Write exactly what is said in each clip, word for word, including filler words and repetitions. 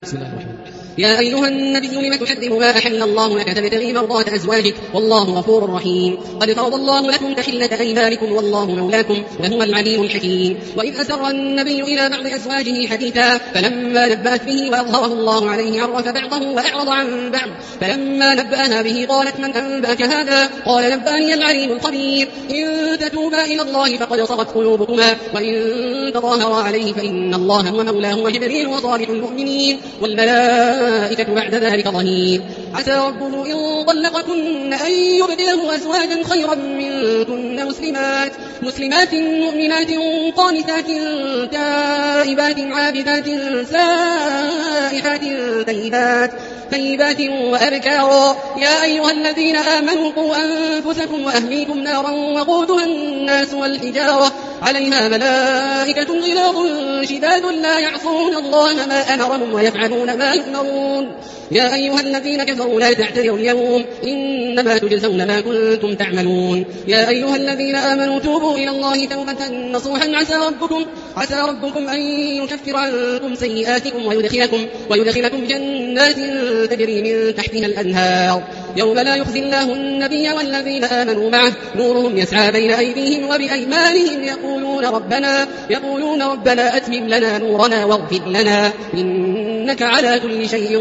بسم الله الرحمن الرحيم. يا أيها النبي لم تحرم ما أحل الله لك تبتغي مرضات أزواجك والله غفور رحيم. قد فرض الله لكم تحلة أيمانكم والله مولاكم وهو العليم الحكيم. وإذ أسر النبي إلى بعض أزواجه حديثا فلما نبأت به وأظهره الله عليه عرف بعضه وأعرض عن بعض فلما نبأها به قالت من أنبأك هذا؟ قال نبأني العليم الخبير. إن تتوبا إلى الله فقد صغت قلوبكما وإن تظاهرا عليه فإن الله هو مولاه وجبريل وصالح المؤمنين والملائكة بعد ذلك ظهير. عسى ربه إن طلقكن أن يبدله أزواجا خيرا منكن مسلمات مسلمات مؤمنات قانتات تائبات عابدات سائحات ثيبات ثيبات وأبكارا. يا أيها الذين آمنوا قوا أنفسكم وأهليكم نارا وقودها الناس والحجارة عليها ملائكة غلاظ شداد لا يعصون الله ما أمرهم ويفعلون ما يؤمرون. يا أيها الذين كفروا لا تعتذروا اليوم إنما تجزون ما كنتم تعملون. يا أيها الذين آمنوا توبوا إلى الله توبة نصوحا عسى ربكم عسى ربكم أن يكفر عنكم سيئاتكم ويدخلكم ويدخلكم جنات تجري من تحتها الأنهار يوم لا يخزي الله النبي والذين آمنوا معه نورهم يسعى بين أيديهم وبأيمانهم يقولون ربنا يقولون ربنا أتمم لنا نورنا واغفر لنا إنك على كل شيء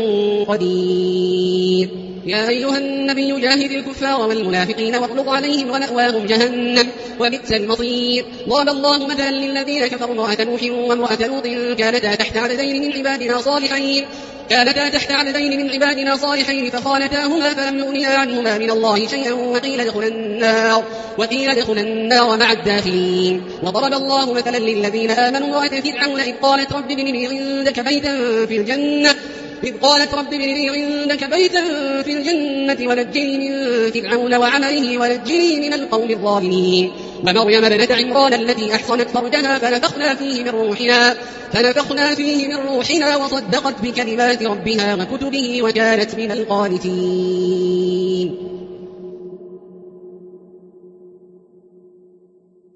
قدير. يا أيها النبي جاهد الكفار والمنافقين واغلظ عليهم ومأواهم جهنم وبئس المصير. ضرب الله مثلا للذين كفروا امرأة نوح وامرأة لوط كانتا تحت عبدين من عبادنا صالحين كانتا تحت عبدين من عبادنا صالحين فخانتاهما فلم يغنيا عنهما من الله شيئا وقيل ادخلا النار وقيل ادخلا النار مع الداخلين. وضرب الله مثلا للذين آمنوا امرأة فرعون إذ قالت رب ابن لي عندك بيتا في الجنة إذ قالت رب ابن لي عندك بيتا في الجنة ونجني من فرعون وعمله ونجني من القوم الظالمين. ومريم ابنة عمران التي أحصنت فرجها فنفخنا فيه من روحنا فنفخنا فيه من روحنا وصدقت بكلمات ربها وكتبه وكانت من القانتين.